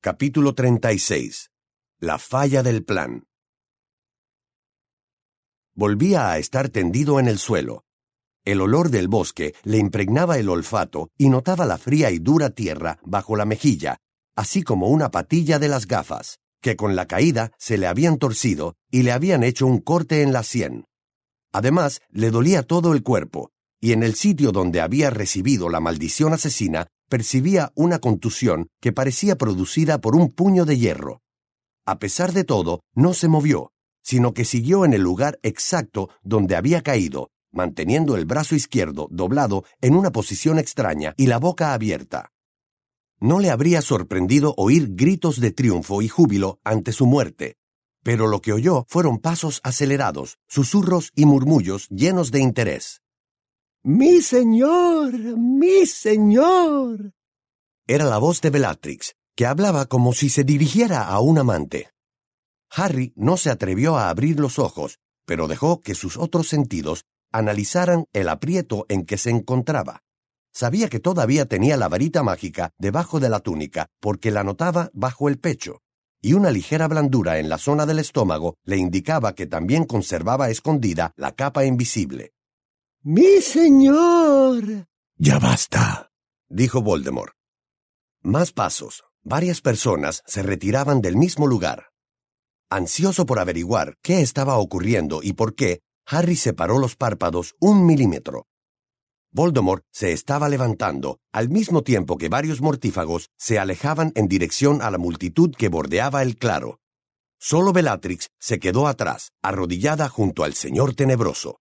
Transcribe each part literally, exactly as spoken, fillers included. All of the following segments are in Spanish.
Capítulo treinta y seis. La falla del plan. Volvía a estar tendido en el suelo. El olor del bosque le impregnaba el olfato y notaba la fría y dura tierra bajo la mejilla, así como una patilla de las gafas, que con la caída se le habían torcido y le habían hecho un corte en la sien. Además, le dolía todo el cuerpo, y en el sitio donde había recibido la maldición asesina, percibía una contusión que parecía producida por un puño de hierro. A pesar de todo, no se movió, sino que siguió en el lugar exacto donde había caído, manteniendo el brazo izquierdo doblado en una posición extraña y la boca abierta. No le habría sorprendido oír gritos de triunfo y júbilo ante su muerte, pero lo que oyó fueron pasos acelerados, susurros y murmullos llenos de interés. ¡Mi señor! ¡Mi señor! Era la voz de Bellatrix, que hablaba como si se dirigiera a un amante. Harry no se atrevió a abrir los ojos, pero dejó que sus otros sentidos analizaran el aprieto en que se encontraba. Sabía que todavía tenía la varita mágica debajo de la túnica porque la notaba bajo el pecho, y una ligera blandura en la zona del estómago le indicaba que también conservaba escondida la capa invisible. ¡Mi señor! «Ya basta», dijo Voldemort. Más pasos. Varias personas se retiraban del mismo lugar. Ansioso por averiguar qué estaba ocurriendo y por qué, Harry separó los párpados un milímetro. Voldemort se estaba levantando, al mismo tiempo que varios mortífagos se alejaban en dirección a la multitud que bordeaba el claro. Solo Bellatrix se quedó atrás, arrodillada junto al Señor Tenebroso.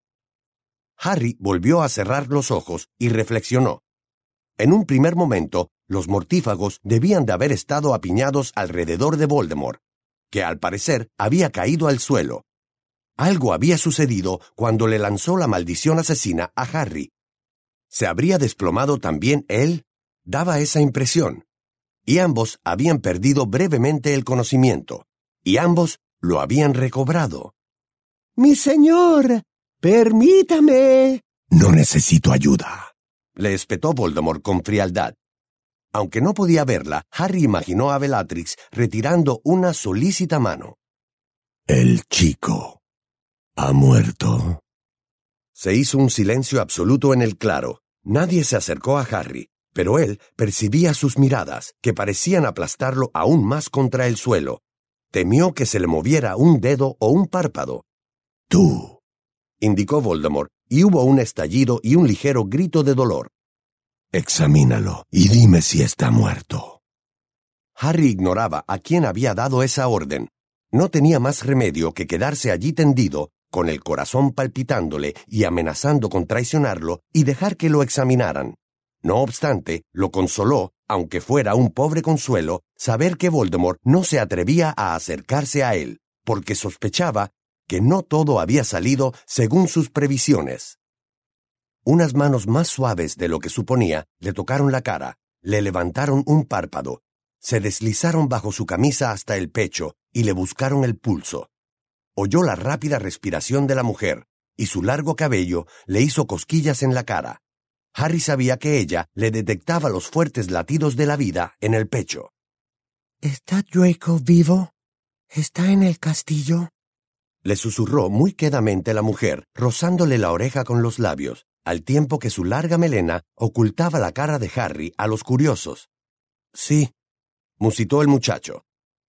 Harry volvió a cerrar los ojos y reflexionó. En un primer momento, los mortífagos debían de haber estado apiñados alrededor de Voldemort, que al parecer había caído al suelo. Algo había sucedido cuando le lanzó la maldición asesina a Harry. ¿Se habría desplomado también él? Daba esa impresión. Y ambos habían perdido brevemente el conocimiento, y ambos lo habían recobrado. ¡Mi señor! ¡Permítame! «No necesito ayuda», le espetó Voldemort con frialdad. Aunque no podía verla, Harry imaginó a Bellatrix retirando una solícita mano. «El chico ha muerto». Se hizo un silencio absoluto en el claro. Nadie se acercó a Harry, pero él percibía sus miradas, que parecían aplastarlo aún más contra el suelo. Temió que se le moviera un dedo o un párpado. «Tú», indicó Voldemort, y hubo un estallido y un ligero grito de dolor. «Examínalo y dime si está muerto». Harry ignoraba a quién había dado esa orden. No tenía más remedio que quedarse allí tendido, con el corazón palpitándole y amenazando con traicionarlo y dejar que lo examinaran. No obstante, lo consoló, aunque fuera un pobre consuelo, saber que Voldemort no se atrevía a acercarse a él, porque sospechaba que no todo había salido según sus previsiones. Unas manos más suaves de lo que suponía le tocaron la cara, le levantaron un párpado, se deslizaron bajo su camisa hasta el pecho y le buscaron el pulso. Oyó la rápida respiración de la mujer, y su largo cabello le hizo cosquillas en la cara. Harry sabía que ella le detectaba los fuertes latidos de la vida en el pecho. ¿Está Draco vivo? ¿Está en el castillo? Le susurró muy quedamente la mujer, rozándole la oreja con los labios, al tiempo que su larga melena ocultaba la cara de Harry a los curiosos. «Sí», musitó el muchacho.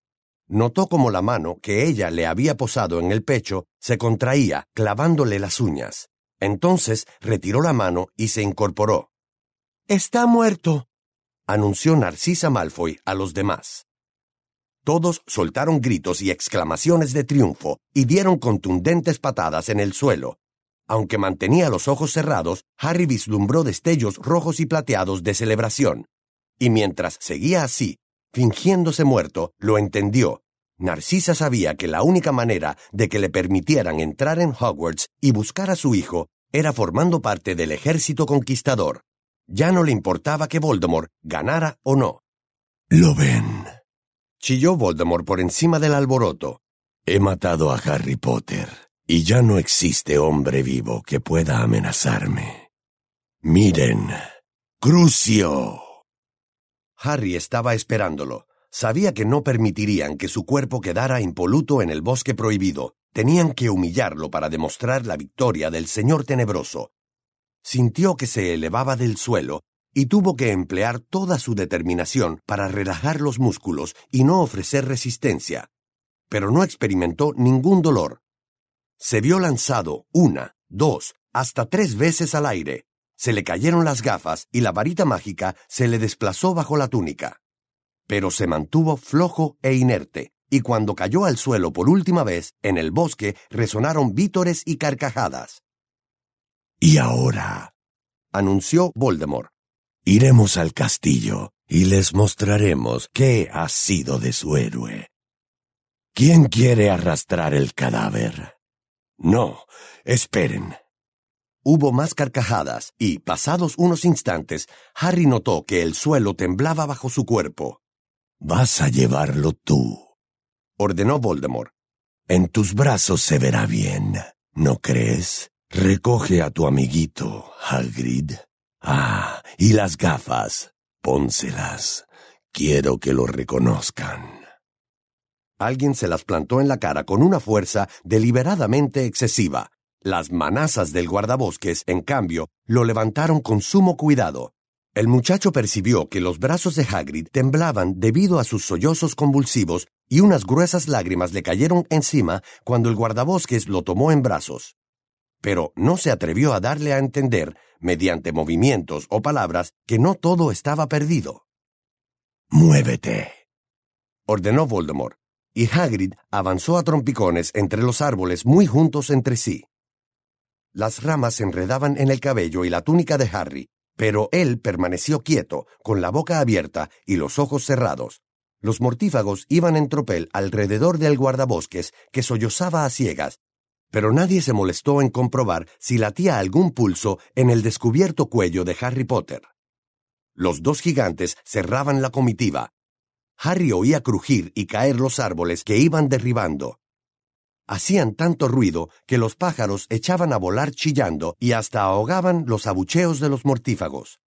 Notó como la mano que ella le había posado en el pecho se contraía, clavándole las uñas. Entonces retiró la mano y se incorporó. «Está muerto», anunció Narcisa Malfoy a los demás. Todos soltaron gritos y exclamaciones de triunfo y dieron contundentes patadas en el suelo. Aunque mantenía los ojos cerrados, Harry vislumbró destellos rojos y plateados de celebración. Y mientras seguía así, fingiéndose muerto, lo entendió. Narcisa sabía que la única manera de que le permitieran entrar en Hogwarts y buscar a su hijo era formando parte del ejército conquistador. Ya no le importaba que Voldemort ganara o no. «Lo ven», chilló Voldemort por encima del alboroto. «He matado a Harry Potter, y ya no existe hombre vivo que pueda amenazarme. Miren, Crucio». Harry estaba esperándolo. Sabía que no permitirían que su cuerpo quedara impoluto en el bosque prohibido. Tenían que humillarlo para demostrar la victoria del Señor Tenebroso. Sintió que se elevaba del suelo y tuvo que emplear toda su determinación para relajar los músculos y no ofrecer resistencia. Pero no experimentó ningún dolor. Se vio lanzado una, dos, hasta tres veces al aire. Se le cayeron las gafas y la varita mágica se le desplazó bajo la túnica. Pero se mantuvo flojo e inerte, y cuando cayó al suelo por última vez, en el bosque resonaron vítores y carcajadas. «Y ahora», anunció Voldemort, «iremos al castillo y les mostraremos qué ha sido de su héroe. ¿Quién quiere arrastrar el cadáver? No, esperen». Hubo más carcajadas y, pasados unos instantes, Harry notó que el suelo temblaba bajo su cuerpo. «Vas a llevarlo tú», ordenó Voldemort. «En tus brazos se verá bien, ¿no crees? Recoge a tu amiguito, Hagrid. Ah, y las gafas, pónselas. Quiero que lo reconozcan». Alguien se las plantó en la cara con una fuerza deliberadamente excesiva. Las manazas del guardabosques, en cambio, lo levantaron con sumo cuidado. El muchacho percibió que los brazos de Hagrid temblaban debido a sus sollozos convulsivos y unas gruesas lágrimas le cayeron encima cuando el guardabosques lo tomó en brazos. Pero no se atrevió a darle a entender, mediante movimientos o palabras, que no todo estaba perdido. «Muévete», ordenó Voldemort, y Hagrid avanzó a trompicones entre los árboles muy juntos entre sí. Las ramas se enredaban en el cabello y la túnica de Harry, pero él permaneció quieto, con la boca abierta y los ojos cerrados. Los mortífagos iban en tropel alrededor del guardabosques, que sollozaba a ciegas, pero nadie se molestó en comprobar si latía algún pulso en el descubierto cuello de Harry Potter. Los dos gigantes cerraban la comitiva. Harry oía crujir y caer los árboles que iban derribando. Hacían tanto ruido que los pájaros echaban a volar chillando y hasta ahogaban los abucheos de los mortífagos.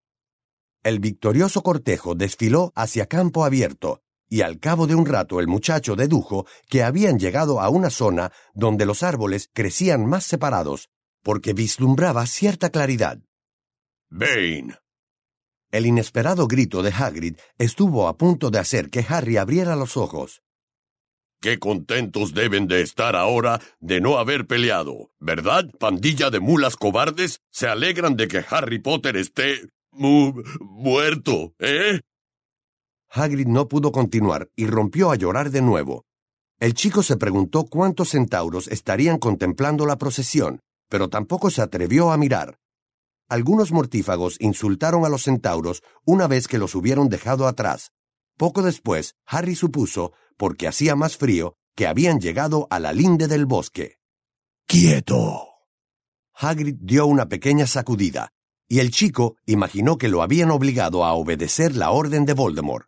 El victorioso cortejo desfiló hacia campo abierto, y al cabo de un rato el muchacho dedujo que habían llegado a una zona donde los árboles crecían más separados, porque vislumbraba cierta claridad. «Bane». El inesperado grito de Hagrid estuvo a punto de hacer que Harry abriera los ojos. «Qué contentos deben de estar ahora de no haber peleado, ¿verdad, pandilla de mulas cobardes? Se alegran de que Harry Potter esté... mu... muerto, ¿eh?» Hagrid no pudo continuar y rompió a llorar de nuevo. El chico se preguntó cuántos centauros estarían contemplando la procesión, pero tampoco se atrevió a mirar. Algunos mortífagos insultaron a los centauros una vez que los hubieron dejado atrás. Poco después, Harry supuso, porque hacía más frío, que habían llegado a la linde del bosque. «¡Quieto!». Hagrid dio una pequeña sacudida, y el chico imaginó que lo habían obligado a obedecer la orden de Voldemort.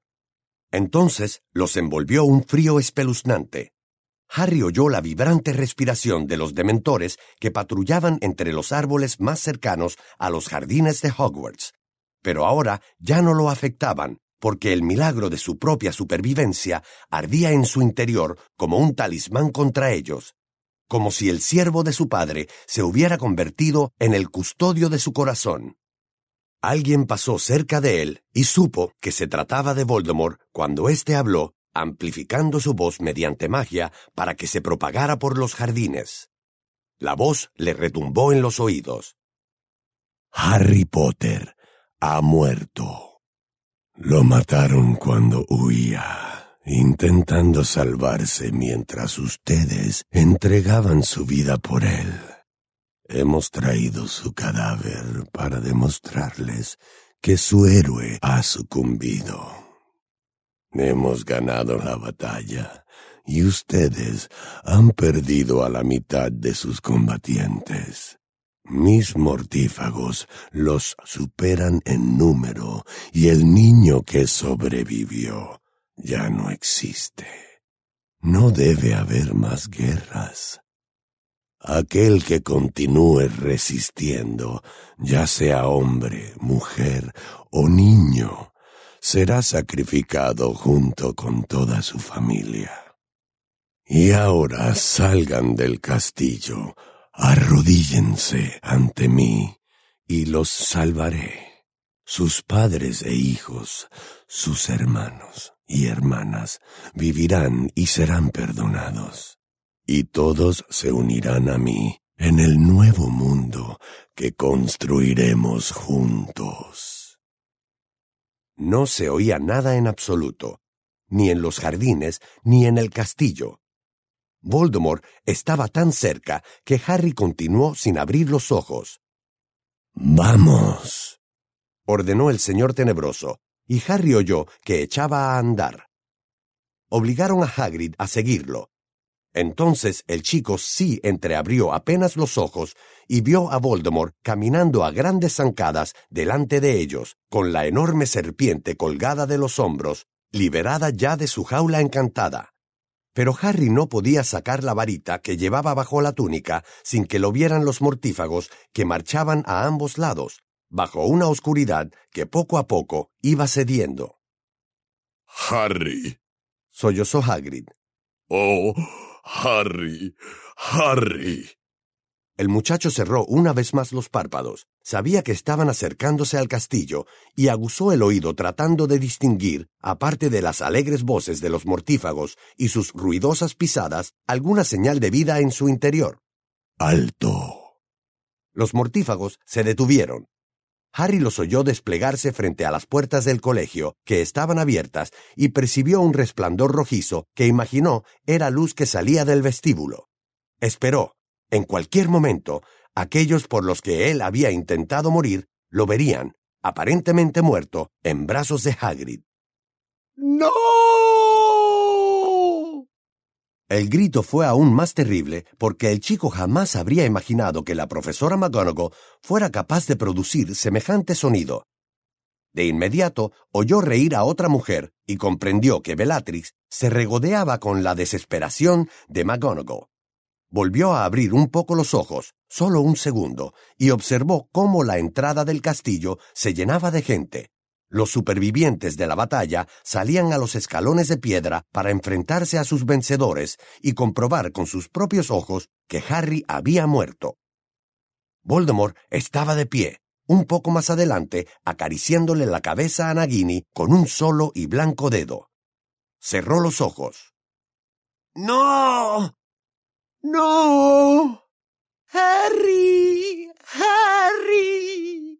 Entonces los envolvió un frío espeluznante. Harry oyó la vibrante respiración de los dementores que patrullaban entre los árboles más cercanos a los jardines de Hogwarts. Pero ahora ya no lo afectaban, porque el milagro de su propia supervivencia ardía en su interior como un talismán contra ellos, como si el siervo de su padre se hubiera convertido en el custodio de su corazón. Alguien pasó cerca de él y supo que se trataba de Voldemort cuando éste habló, amplificando su voz mediante magia para que se propagara por los jardines. La voz le retumbó en los oídos. «Harry Potter ha muerto. Lo mataron cuando huía, intentando salvarse mientras ustedes entregaban su vida por él. Hemos traído su cadáver para demostrarles que su héroe ha sucumbido. Hemos ganado la batalla y ustedes han perdido a la mitad de sus combatientes. Mis mortífagos los superan en número y el niño que sobrevivió ya no existe. No debe haber más guerras. Aquel que continúe resistiendo, ya sea hombre, mujer o niño, será sacrificado junto con toda su familia. Y ahora salgan del castillo, arrodíllense ante mí, y los salvaré. Sus padres e hijos, sus hermanos y hermanas, vivirán y serán perdonados. Y todos se unirán a mí en el nuevo mundo que construiremos juntos. No se oía nada en absoluto, ni en los jardines, ni en el castillo. Voldemort estaba tan cerca que Harry continuó sin abrir los ojos. «Vamos», ordenó el señor tenebroso, y Harry oyó que echaba a andar. Obligaron a Hagrid a seguirlo. Entonces el chico sí entreabrió apenas los ojos y vio a Voldemort caminando a grandes zancadas delante de ellos, con la enorme serpiente colgada de los hombros, liberada ya de su jaula encantada. Pero Harry no podía sacar la varita que llevaba bajo la túnica sin que lo vieran los mortífagos que marchaban a ambos lados, bajo una oscuridad que poco a poco iba cediendo. «Harry», sollozó Hagrid. «Oh, Harry, Harry». El muchacho cerró una vez más los párpados. Sabía que estaban acercándose al castillo y aguzó el oído tratando de distinguir, aparte de las alegres voces de los mortífagos y sus ruidosas pisadas, alguna señal de vida en su interior. «Alto». Los mortífagos se detuvieron. Harry los oyó desplegarse frente a las puertas del colegio, que estaban abiertas, y percibió un resplandor rojizo que imaginó era luz que salía del vestíbulo. Esperó. En cualquier momento, aquellos por los que él había intentado morir lo verían, aparentemente muerto, en brazos de Hagrid. ¡No! El grito fue aún más terrible porque el chico jamás habría imaginado que la profesora McGonagall fuera capaz de producir semejante sonido. De inmediato oyó reír a otra mujer y comprendió que Bellatrix se regodeaba con la desesperación de McGonagall. Volvió a abrir un poco los ojos, solo un segundo, y observó cómo la entrada del castillo se llenaba de gente. Los supervivientes de la batalla salían a los escalones de piedra para enfrentarse a sus vencedores y comprobar con sus propios ojos que Harry había muerto. Voldemort estaba de pie, un poco más adelante, acariciándole la cabeza a Nagini con un solo y blanco dedo. Cerró los ojos. ¡No! ¡No! ¡Harry! ¡Harry!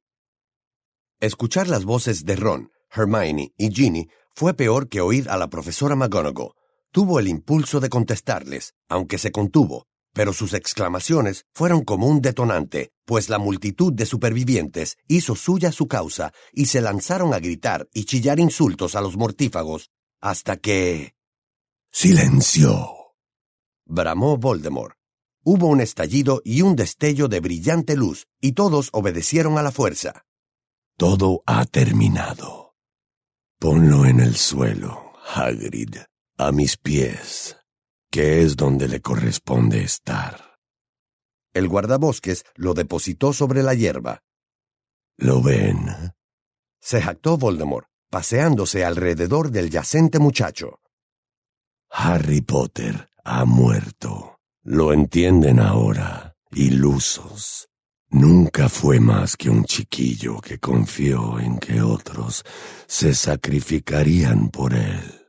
Escuchar las voces de Ron, Hermione y Ginny fue peor que oír a la profesora McGonagall. Tuvo el impulso de contestarles, aunque se contuvo, pero sus exclamaciones fueron como un detonante, pues la multitud de supervivientes hizo suya su causa y se lanzaron a gritar y chillar insultos a los mortífagos, hasta que... «¡Silencio!», bramó Voldemort. Hubo un estallido y un destello de brillante luz, y todos obedecieron a la fuerza. «Todo ha terminado. Ponlo en el suelo, Hagrid, a mis pies, que es donde le corresponde estar». El guardabosques lo depositó sobre la hierba. «¿Lo ven?», se jactó Voldemort, paseándose alrededor del yacente muchacho. «Harry Potter ha muerto. Lo entienden ahora, ilusos. Nunca fue más que un chiquillo que confió en que otros se sacrificarían por él».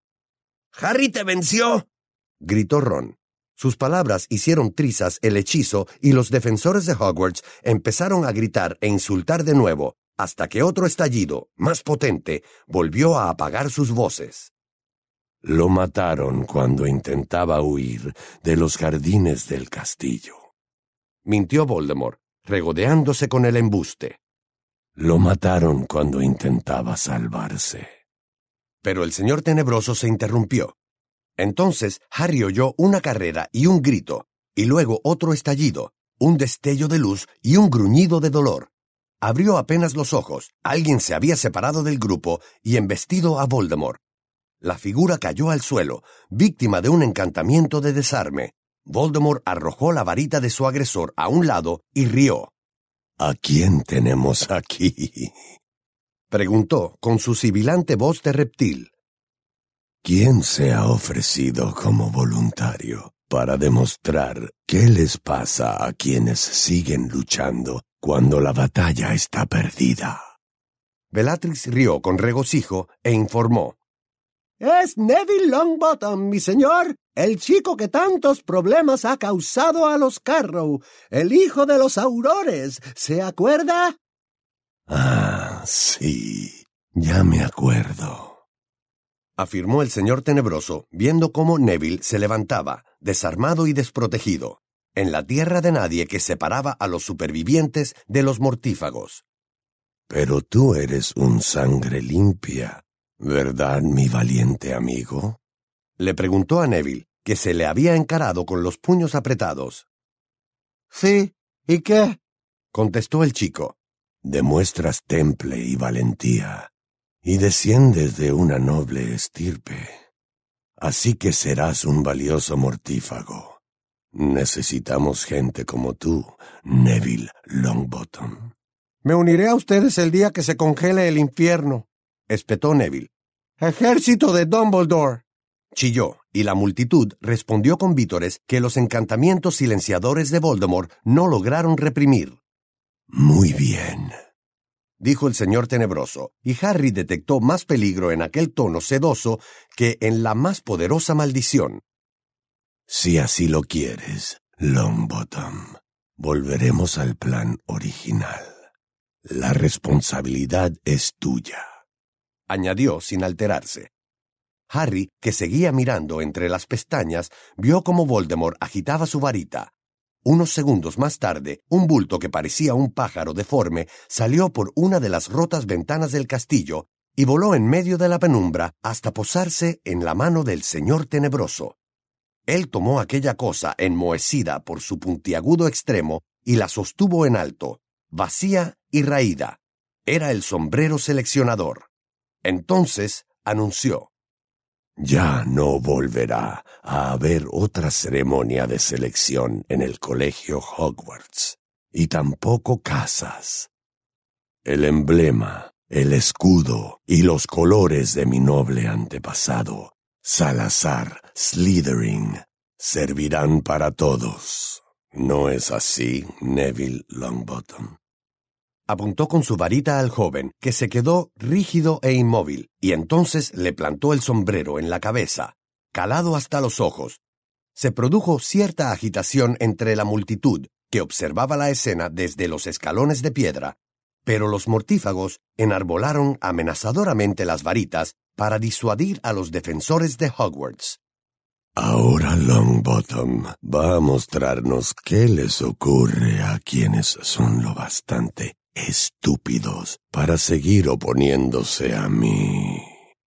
«¡Harry te venció!», gritó Ron. Sus palabras hicieron trizas el hechizo y los defensores de Hogwarts empezaron a gritar e insultar de nuevo, hasta que otro estallido, más potente, volvió a apagar sus voces. «Lo mataron cuando intentaba huir de los jardines del castillo», mintió Voldemort, regodeándose con el embuste. «Lo mataron cuando intentaba salvarse». Pero el señor tenebroso se interrumpió. Entonces Harry oyó una carrera y un grito, y luego otro estallido, un destello de luz y un gruñido de dolor. Abrió apenas los ojos. Alguien se había separado del grupo y embestido a Voldemort. La figura cayó al suelo, víctima de un encantamiento de desarme. Voldemort arrojó la varita de su agresor a un lado y rió. «¿A quién tenemos aquí?». Preguntó con su sibilante voz de reptil. ¿Quién se ha ofrecido como voluntario para demostrar qué les pasa a quienes siguen luchando cuando la batalla está perdida? Bellatrix rió con regocijo e informó. Es Neville Longbottom, mi señor, el chico que tantos problemas ha causado a los Carrow, el hijo de los Aurores, ¿se acuerda? Ah, sí, ya me acuerdo, afirmó el señor Tenebroso, viendo cómo Neville se levantaba, desarmado y desprotegido, en la tierra de nadie que separaba a los supervivientes de los mortífagos. Pero tú eres un sangre limpia, ¿verdad, mi valiente amigo? Le preguntó a Neville, que se le había encarado con los puños apretados. Sí, ¿y qué? Contestó el chico. Demuestras temple y valentía, y desciendes de una noble estirpe. Así que serás un valioso mortífago. Necesitamos gente como tú, Neville Longbottom. Me uniré a ustedes el día que se congele el infierno, espetó Neville. ¡Ejército de Dumbledore! Chilló, y la multitud respondió con vítores que los encantamientos silenciadores de Voldemort no lograron reprimir. Muy bien, dijo el señor Tenebroso, y Harry detectó más peligro en aquel tono sedoso que en la más poderosa maldición. Si así lo quieres, Longbottom, volveremos al plan original. La responsabilidad es tuya, añadió sin alterarse. Harry, que seguía mirando entre las pestañas, vio cómo Voldemort agitaba su varita. Unos segundos más tarde, un bulto que parecía un pájaro deforme salió por una de las rotas ventanas del castillo y voló en medio de la penumbra hasta posarse en la mano del señor Tenebroso. Él tomó aquella cosa enmohecida por su puntiagudo extremo y la sostuvo en alto, vacía y raída. Era el sombrero seleccionador. Entonces anunció. Ya no volverá a haber otra ceremonia de selección en el colegio Hogwarts, y tampoco casas. El emblema, el escudo y los colores de mi noble antepasado, Salazar Slytherin, servirán para todos. ¿No es así, Neville Longbottom? Apuntó con su varita al joven, que se quedó rígido e inmóvil, y entonces le plantó el sombrero en la cabeza, calado hasta los ojos. Se produjo cierta agitación entre la multitud, que observaba la escena desde los escalones de piedra, pero los mortífagos enarbolaron amenazadoramente las varitas para disuadir a los defensores de Hogwarts. Ahora Longbottom va a mostrarnos qué les ocurre a quienes son lo bastante estúpidos para seguir oponiéndose a mí.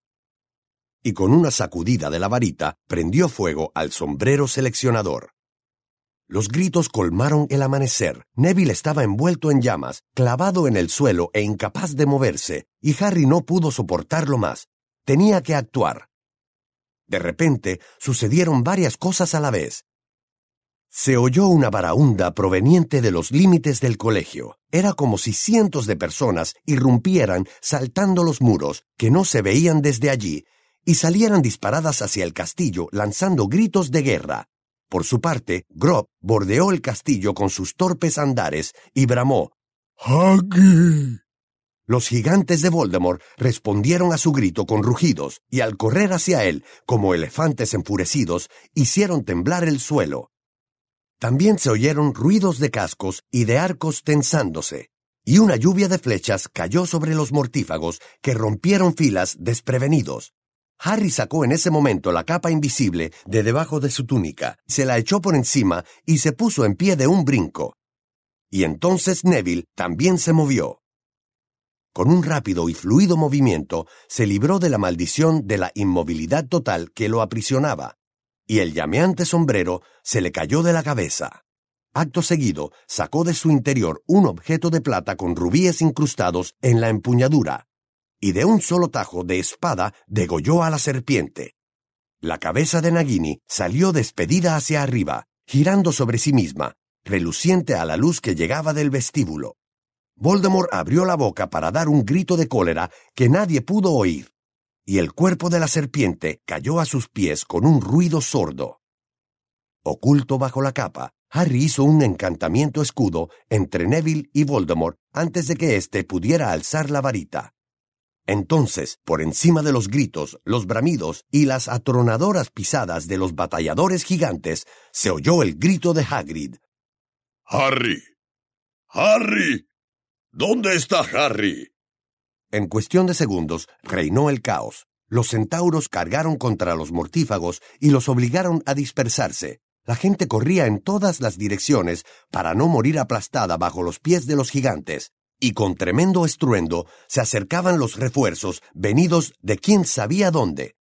Y con una sacudida de la varita prendió fuego al sombrero seleccionador. Los gritos colmaron el amanecer. Neville estaba envuelto en llamas, clavado en el suelo e incapaz de moverse, y Harry no pudo soportarlo más. Tenía que actuar. De repente sucedieron varias cosas a la vez. Se oyó una baraúnda proveniente de los límites del colegio. Era como si cientos de personas irrumpieran saltando los muros, que no se veían desde allí, y salieran disparadas hacia el castillo lanzando gritos de guerra. Por su parte, Grob bordeó el castillo con sus torpes andares y bramó: ¡Hagrid! Los gigantes de Voldemort respondieron a su grito con rugidos, y al correr hacia él, como elefantes enfurecidos, hicieron temblar el suelo. También se oyeron ruidos de cascos y de arcos tensándose, y una lluvia de flechas cayó sobre los mortífagos, que rompieron filas desprevenidos. Harry sacó en ese momento la capa invisible de debajo de su túnica, se la echó por encima y se puso en pie de un brinco. Y entonces Neville también se movió. Con un rápido y fluido movimiento, se libró de la maldición de la inmovilidad total que lo aprisionaba, y el llameante sombrero se le cayó de la cabeza. Acto seguido, sacó de su interior un objeto de plata con rubíes incrustados en la empuñadura, y de un solo tajo de espada degolló a la serpiente. La cabeza de Nagini salió despedida hacia arriba, girando sobre sí misma, reluciente a la luz que llegaba del vestíbulo. Voldemort abrió la boca para dar un grito de cólera que nadie pudo oír, y el cuerpo de la serpiente cayó a sus pies con un ruido sordo. Oculto bajo la capa, Harry hizo un encantamiento escudo entre Neville y Voldemort antes de que éste pudiera alzar la varita. Entonces, por encima de los gritos, los bramidos y las atronadoras pisadas de los batalladores gigantes, se oyó el grito de Hagrid. ¡Harry! ¡Harry! ¿Dónde está Harry? En cuestión de segundos, reinó el caos. Los centauros cargaron contra los mortífagos y los obligaron a dispersarse. La gente corría en todas las direcciones para no morir aplastada bajo los pies de los gigantes, y con tremendo estruendo se acercaban los refuerzos venidos de quién sabía dónde.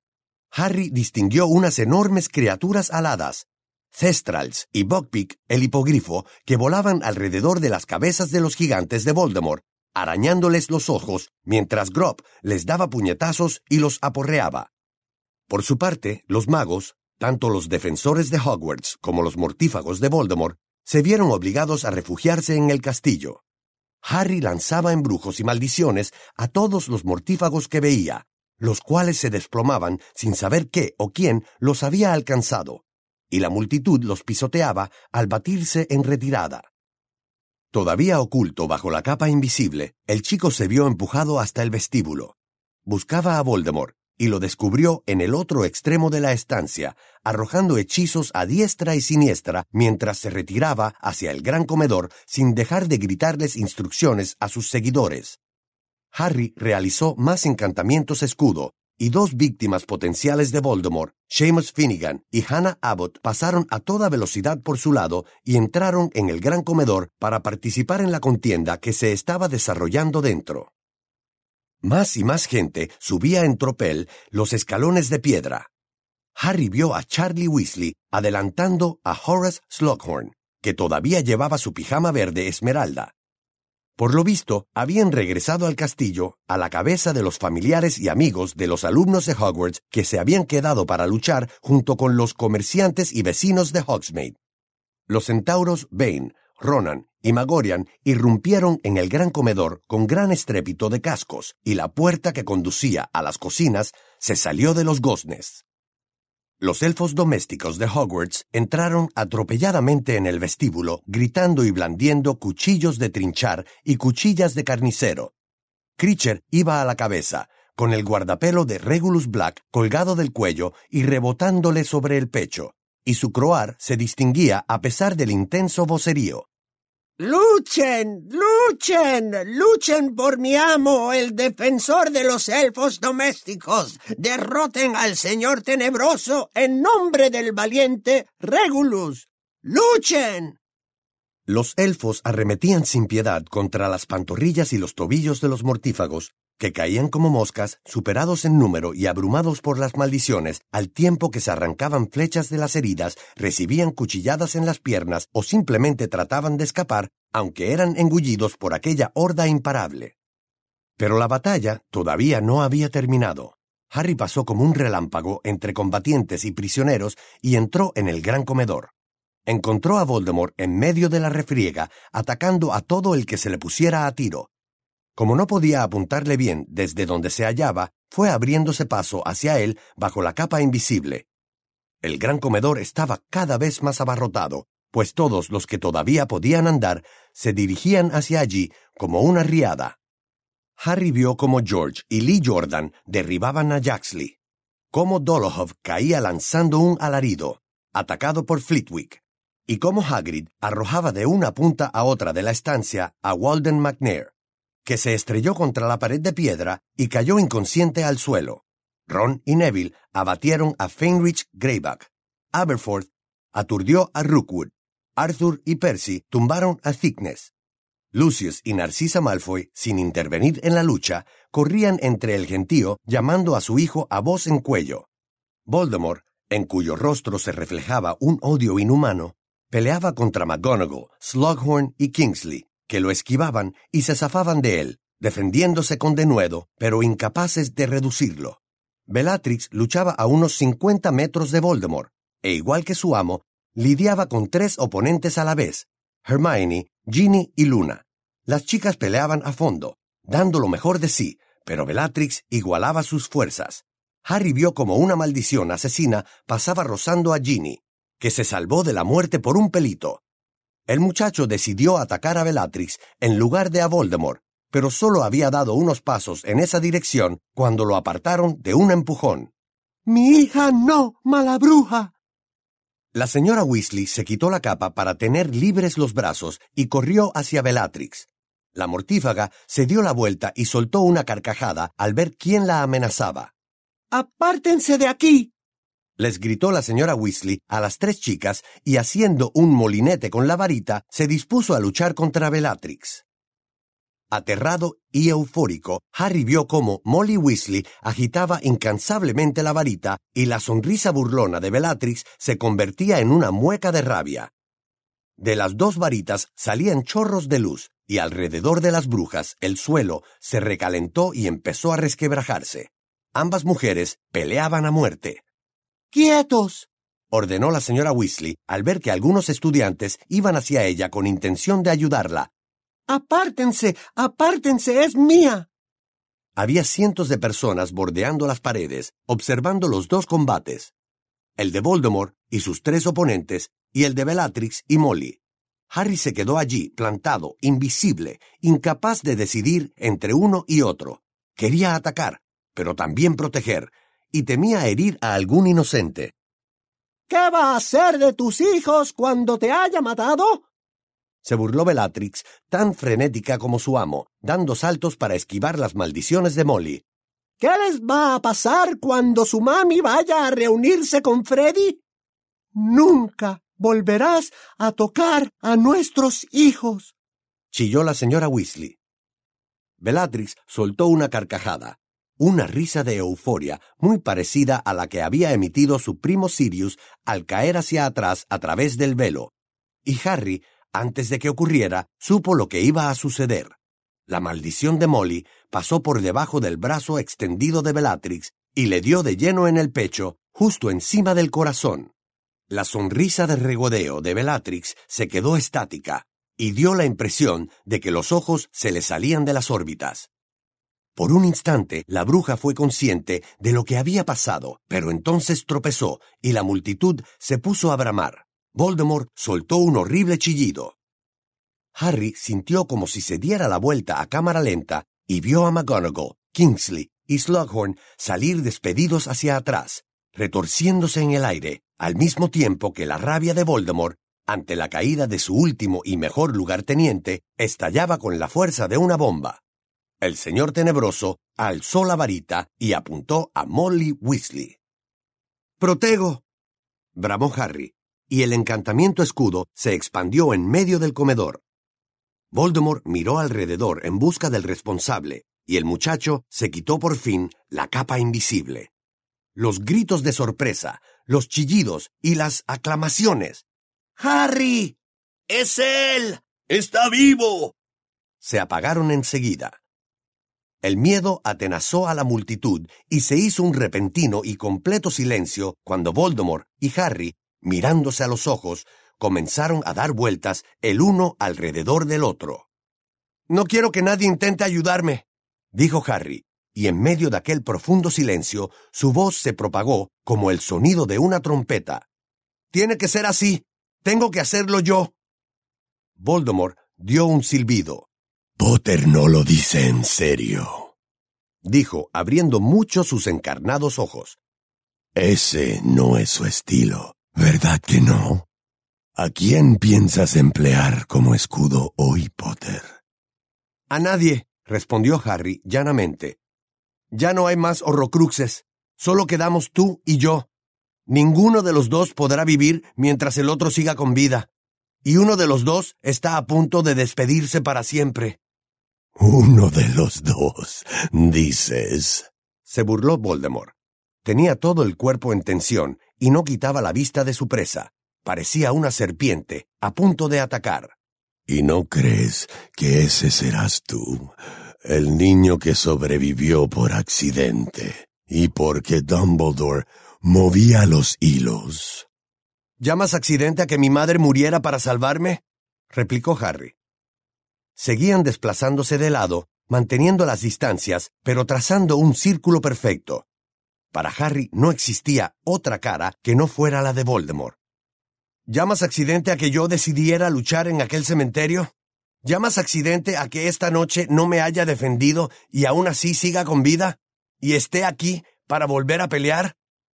Harry distinguió unas enormes criaturas aladas, Thestrals y Buckbeak, el hipogrifo, que volaban alrededor de las cabezas de los gigantes de Voldemort, arañándoles los ojos, mientras Grob les daba puñetazos y los aporreaba. Por su parte, los magos, tanto los defensores de Hogwarts como los mortífagos de Voldemort, se vieron obligados a refugiarse en el castillo. Harry lanzaba embrujos y maldiciones a todos los mortífagos que veía, los cuales se desplomaban sin saber qué o quién los había alcanzado, y la multitud los pisoteaba al batirse en retirada. Todavía oculto bajo la capa invisible, el chico se vio empujado hasta el vestíbulo. Buscaba a Voldemort, y lo descubrió en el otro extremo de la estancia, arrojando hechizos a diestra y siniestra mientras se retiraba hacia el gran comedor sin dejar de gritarles instrucciones a sus seguidores. Harry realizó más encantamientos escudo, y dos víctimas potenciales de Voldemort, Seamus Finnegan y Hannah Abbott, pasaron a toda velocidad por su lado y entraron en el gran comedor para participar en la contienda que se estaba desarrollando dentro. Más y más gente subía en tropel los escalones de piedra. Harry vio a Charlie Weasley adelantando a Horace Slughorn, que todavía llevaba su pijama verde esmeralda. Por lo visto, habían regresado al castillo a la cabeza de los familiares y amigos de los alumnos de Hogwarts que se habían quedado para luchar junto con los comerciantes y vecinos de Hogsmeade. Los centauros Bane, Ronan y Magorian irrumpieron en el gran comedor con gran estrépito de cascos, y la puerta que conducía a las cocinas se salió de los goznes. Los elfos domésticos de Hogwarts entraron atropelladamente en el vestíbulo, gritando y blandiendo cuchillos de trinchar y cuchillas de carnicero. Kreacher iba a la cabeza, con el guardapelo de Regulus Black colgado del cuello y rebotándole sobre el pecho, y su croar se distinguía a pesar del intenso vocerío. ¡Luchen! ¡Luchen! ¡Luchen por mi amo, el defensor de los elfos domésticos! ¡Derroten al señor tenebroso en nombre del valiente Regulus! ¡Luchen! Los elfos arremetían sin piedad contra las pantorrillas y los tobillos de los mortífagos, que caían como moscas, superados en número y abrumados por las maldiciones, al tiempo que se arrancaban flechas de las heridas, recibían cuchilladas en las piernas o simplemente trataban de escapar, aunque eran engullidos por aquella horda imparable. Pero la batalla todavía no había terminado. Harry pasó como un relámpago entre combatientes y prisioneros y entró en el gran comedor. Encontró a Voldemort en medio de la refriega, atacando a todo el que se le pusiera a tiro. Como no podía apuntarle bien desde donde se hallaba, fue abriéndose paso hacia él bajo la capa invisible. El gran comedor estaba cada vez más abarrotado, pues todos los que todavía podían andar se dirigían hacia allí como una riada. Harry vio cómo George y Lee Jordan derribaban a Jaxley, cómo Dolohov caía lanzando un alarido, atacado por Flitwick, y cómo Hagrid arrojaba de una punta a otra de la estancia a Walden McNair, que se estrelló contra la pared de piedra y cayó inconsciente al suelo. Ron y Neville abatieron a Fenrich Greyback. Aberforth aturdió a Rookwood. Arthur y Percy tumbaron a Thickness. Lucius y Narcisa Malfoy, sin intervenir en la lucha, corrían entre el gentío llamando a su hijo a voz en cuello. Voldemort, en cuyo rostro se reflejaba un odio inhumano, peleaba contra McGonagall, Slughorn y Kingsley, que lo esquivaban y se zafaban de él, defendiéndose con denuedo, pero incapaces de reducirlo. Bellatrix luchaba a unos cincuenta metros de Voldemort, e igual que su amo, lidiaba con tres oponentes a la vez, Hermione, Ginny y Luna. Las chicas peleaban a fondo, dando lo mejor de sí, pero Bellatrix igualaba sus fuerzas. Harry vio como una maldición asesina pasaba rozando a Ginny, que se salvó de la muerte por un pelito. El muchacho decidió atacar a Bellatrix en lugar de a Voldemort, pero solo había dado unos pasos en esa dirección cuando lo apartaron de un empujón. ¡Mi hija no, mala bruja! La señora Weasley se quitó la capa para tener libres los brazos y corrió hacia Bellatrix. La mortífaga se dio la vuelta y soltó una carcajada al ver quién la amenazaba. ¡Apártense de aquí! Les gritó la señora Weasley a las tres chicas y haciendo un molinete con la varita se dispuso a luchar contra Bellatrix. Aterrado y eufórico, Harry vio cómo Molly Weasley agitaba incansablemente la varita y la sonrisa burlona de Bellatrix se convertía en una mueca de rabia. De las dos varitas salían chorros de luz y alrededor de las brujas el suelo se recalentó y empezó a resquebrajarse. Ambas mujeres peleaban a muerte. ¡Quietos!, ordenó la señora Weasley al ver que algunos estudiantes iban hacia ella con intención de ayudarla. ¡Apártense! ¡Apártense! ¡Es mía! Había cientos de personas bordeando las paredes, observando los dos combates. El de Voldemort y sus tres oponentes, y el de Bellatrix y Molly. Harry se quedó allí, plantado, invisible, incapaz de decidir entre uno y otro. Quería atacar, pero también proteger, y temía herir a algún inocente. ¿Qué va a hacer de tus hijos cuando te haya matado? Se burló Bellatrix, tan frenética como su amo, dando saltos para esquivar las maldiciones de Molly. ¿Qué les va a pasar cuando su mami vaya a reunirse con Freddy? Nunca volverás a tocar a nuestros hijos, chilló la señora Weasley. Bellatrix soltó una carcajada, una risa de euforia muy parecida a la que había emitido su primo Sirius al caer hacia atrás a través del velo, y Harry, antes de que ocurriera, supo lo que iba a suceder. La maldición de Molly pasó por debajo del brazo extendido de Bellatrix y le dio de lleno en el pecho, justo encima del corazón. La sonrisa de regodeo de Bellatrix se quedó estática y dio la impresión de que los ojos se le salían de las órbitas. Por un instante, la bruja fue consciente de lo que había pasado, pero entonces tropezó y la multitud se puso a bramar. Voldemort soltó un horrible chillido. Harry sintió como si se diera la vuelta a cámara lenta y vio a McGonagall, Kingsley y Slughorn salir despedidos hacia atrás, retorciéndose en el aire, al mismo tiempo que la rabia de Voldemort, ante la caída de su último y mejor lugarteniente, estallaba con la fuerza de una bomba. El señor Tenebroso alzó la varita y apuntó a Molly Weasley. «¡Protego!», bramó Harry, y el encantamiento escudo se expandió en medio del comedor. Voldemort miró alrededor en busca del responsable, y el muchacho se quitó por fin la capa invisible. Los gritos de sorpresa, los chillidos y las aclamaciones. ¡Harry! ¡Es él! ¡Está vivo!, se apagaron enseguida. El miedo atenazó a la multitud y se hizo un repentino y completo silencio cuando Voldemort y Harry, mirándose a los ojos, comenzaron a dar vueltas el uno alrededor del otro. «No quiero que nadie intente ayudarme», dijo Harry, y en medio de aquel profundo silencio su voz se propagó como el sonido de una trompeta. «Tiene que ser así. Tengo que hacerlo yo». Voldemort dio un silbido. «Potter no lo dice en serio», dijo, abriendo mucho sus encarnados ojos. «Ese no es su estilo, ¿verdad que no? ¿A quién piensas emplear como escudo hoy, Potter?» «A nadie», respondió Harry llanamente. «Ya no hay más horrocruxes. Solo quedamos tú y yo. Ninguno de los dos podrá vivir mientras el otro siga con vida. Y uno de los dos está a punto de despedirse para siempre». «Uno de los dos, dices», se burló Voldemort. Tenía todo el cuerpo en tensión y no quitaba la vista de su presa. Parecía una serpiente, a punto de atacar. «¿Y no crees que ese serás tú, el niño que sobrevivió por accidente, y porque Dumbledore movía los hilos?» «¿Llamas accidente a que mi madre muriera para salvarme?», replicó Harry. Seguían desplazándose de lado, manteniendo las distancias, pero trazando un círculo perfecto. Para Harry no existía otra cara que no fuera la de Voldemort. ¿Llamas accidente a que yo decidiera luchar en aquel cementerio? ¿Llamas accidente a que esta noche no me haya defendido y aún así siga con vida? ¿Y esté aquí para volver a pelear?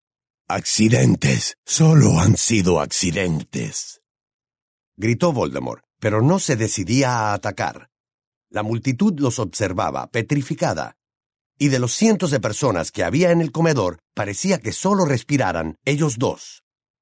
Accidentes, solo han sido accidentes, gritó Voldemort, pero no se decidía a atacar. La multitud los observaba, petrificada, y de los cientos de personas que había en el comedor, parecía que solo respiraran ellos dos.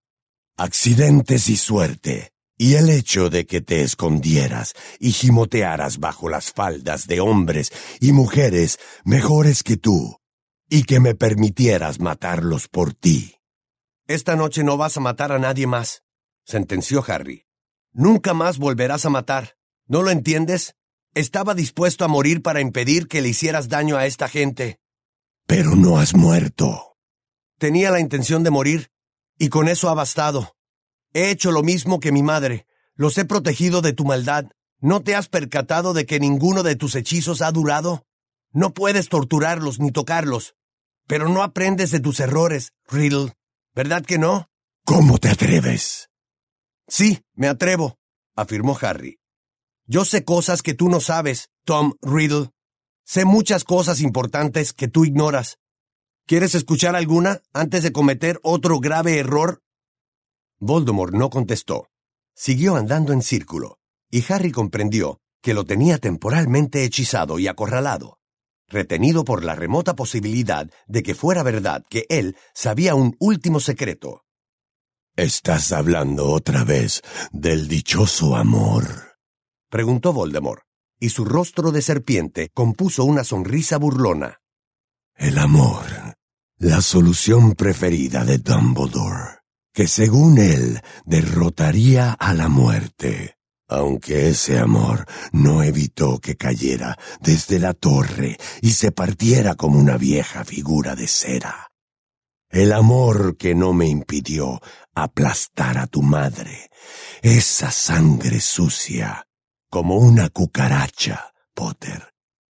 Accidentes y suerte, y el hecho de que te escondieras y gimotearas bajo las faldas de hombres y mujeres mejores que tú, y que me permitieras matarlos por ti. Esta noche no vas a matar a nadie más, sentenció Harry. Nunca más volverás a matar. ¿No lo entiendes? Estaba dispuesto a morir para impedir que le hicieras daño a esta gente. Pero no has muerto. Tenía la intención de morir, y con eso ha bastado. He hecho lo mismo que mi madre. Los he protegido de tu maldad. ¿No te has percatado de que ninguno de tus hechizos ha durado? No puedes torturarlos ni tocarlos. Pero no aprendes de tus errores, Riddle. ¿Verdad que no? ¿Cómo te atreves? Sí, me atrevo, afirmó Harry. Yo sé cosas que tú no sabes, Tom Riddle. Sé muchas cosas importantes que tú ignoras. ¿Quieres escuchar alguna antes de cometer otro grave error? Voldemort no contestó. Siguió andando en círculo, y Harry comprendió que lo tenía temporalmente hechizado y acorralado, retenido por la remota posibilidad de que fuera verdad que él sabía un último secreto. ¿Estás hablando otra vez del dichoso amor?, preguntó Voldemort, y su rostro de serpiente compuso una sonrisa burlona. El amor, la solución preferida de Dumbledore, que según él derrotaría a la muerte, aunque ese amor no evitó que cayera desde la torre y se partiera como una vieja figura de cera. El amor que no me impidió aplastar a tu madre, esa sangre sucia, como una cucaracha, Potter.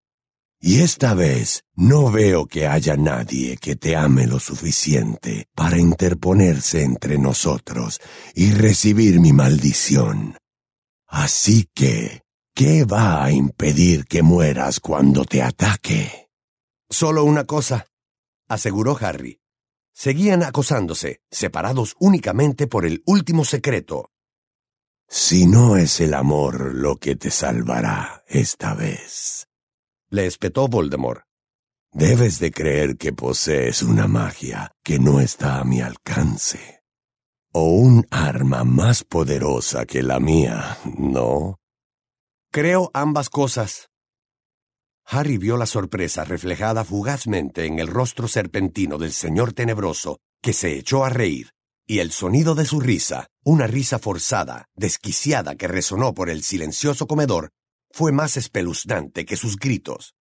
Y esta vez no veo que haya nadie que te ame lo suficiente para interponerse entre nosotros y recibir mi maldición. Así que, ¿qué va a impedir que mueras cuando te ataque? Solo una cosa, aseguró Harry. Seguían acosándose, separados únicamente por el último secreto. Si no es el amor lo que te salvará esta vez, le espetó Voldemort. Debes de creer que posees una magia que no está a mi alcance. O un arma más poderosa que la mía, ¿no? Creo ambas cosas. Harry vio la sorpresa reflejada fugazmente en el rostro serpentino del señor tenebroso, que se echó a reír, y el sonido de su risa, una risa forzada, desquiciada que resonó por el silencioso comedor, fue más espeluznante que sus gritos.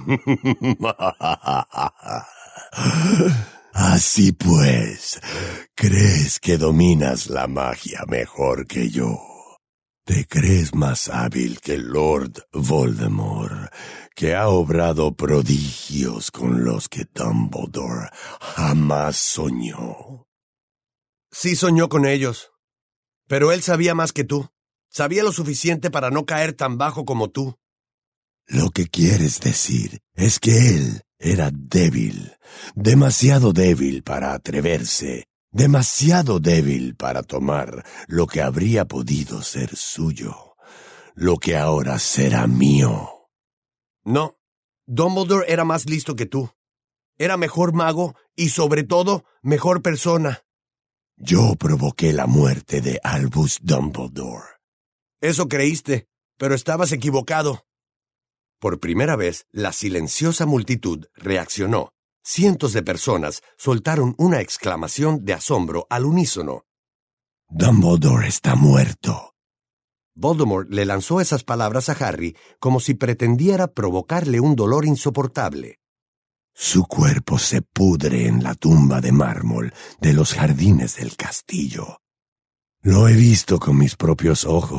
Así pues, ¿crees que dominas la magia mejor que yo? ¿Te crees más hábil que Lord Voldemort, que ha obrado prodigios con los que Dumbledore jamás soñó? Sí soñó con ellos, pero él sabía más que tú. Sabía lo suficiente para no caer tan bajo como tú. Lo que quieres decir es que él era débil, demasiado débil para atreverse, demasiado débil para tomar lo que habría podido ser suyo, lo que ahora será mío. No, Dumbledore era más listo que tú. Era mejor mago y, sobre todo, mejor persona. Yo provoqué la muerte de Albus Dumbledore. Eso creíste, pero estabas equivocado. Por primera vez, la silenciosa multitud reaccionó. Cientos de personas soltaron una exclamación de asombro al unísono. Dumbledore está muerto. Voldemort le lanzó esas palabras a Harry como si pretendiera provocarle un dolor insoportable. Su cuerpo se pudre en la tumba de mármol de los jardines del castillo. Lo he visto con mis propios ojos,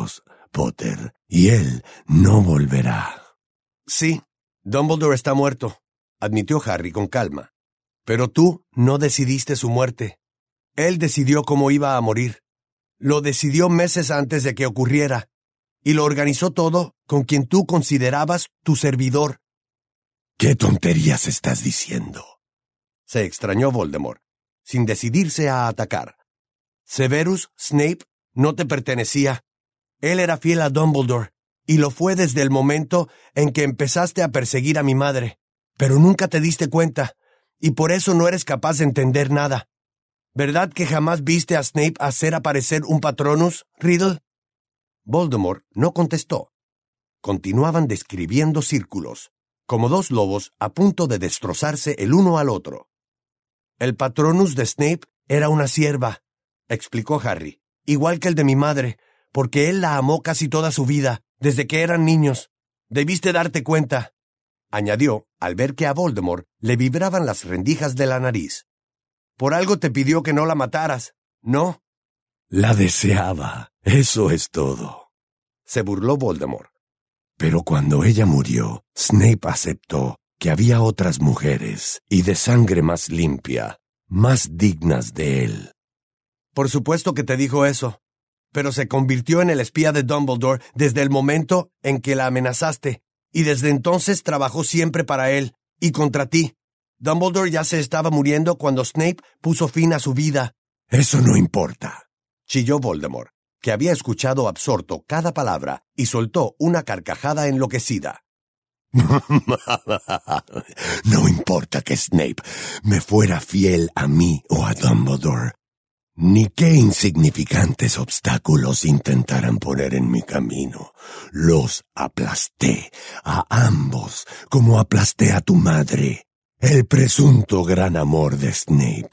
Potter, y él no volverá. Sí, Dumbledore está muerto, admitió Harry con calma. Pero tú no decidiste su muerte. Él decidió cómo iba a morir. Lo decidió meses antes de que ocurriera. Y lo organizó todo con quien tú considerabas tu servidor. ¿Qué tonterías estás diciendo? Se extrañó Voldemort, sin decidirse a atacar. Severus Snape no te pertenecía. Él era fiel a Dumbledore, y lo fue desde el momento en que empezaste a perseguir a mi madre. Pero nunca te diste cuenta, y por eso no eres capaz de entender nada. ¿Verdad que jamás viste a Snape hacer aparecer un Patronus, Riddle? Voldemort no contestó. Continuaban describiendo círculos, como dos lobos a punto de destrozarse el uno al otro. El Patronus de Snape era una sierva, explicó Harry, igual que el de mi madre, porque él la amó casi toda su vida, desde que eran niños. Debiste darte cuenta, añadió, al ver que a Voldemort le vibraban las rendijas de la nariz. Por algo te pidió que no la mataras, ¿no? La deseaba, eso es todo. Se burló Voldemort. Pero cuando ella murió, Snape aceptó que había otras mujeres, y de sangre más limpia, más dignas de él. Por supuesto que te dijo eso, pero se convirtió en el espía de Dumbledore desde el momento en que la amenazaste, y desde entonces trabajó siempre para él, y contra ti. Dumbledore ya se estaba muriendo cuando Snape puso fin a su vida. Eso no importa, chilló Voldemort, que había escuchado absorto cada palabra, y soltó una carcajada enloquecida. No importa que Snape me fuera fiel a mí o a Dumbledore, ni qué insignificantes obstáculos intentaran poner en mi camino. Los aplasté a ambos, como aplasté a tu madre, el presunto gran amor de Snape.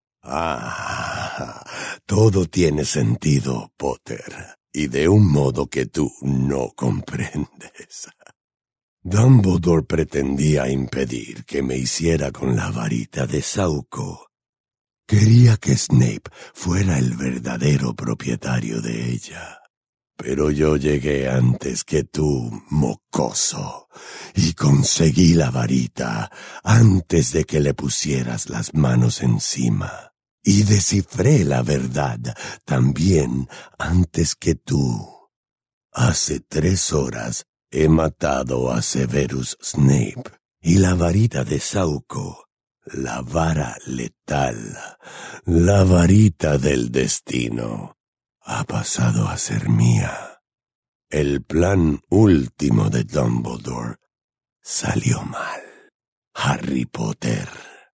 Ah, todo tiene sentido, Potter, y de un modo que tú no comprendes. Dumbledore pretendía impedir que me hiciera con la varita de Sauco. Quería que Snape fuera el verdadero propietario de ella. Pero yo llegué antes que tú, mocoso, y conseguí la varita antes de que le pusieras las manos encima. Y descifré la verdad también antes que tú. Hace tres horas he matado a Severus Snape, y la varita de Sauco, la vara letal, la varita del destino, ha pasado a ser mía. El plan último de Dumbledore salió mal, Harry Potter.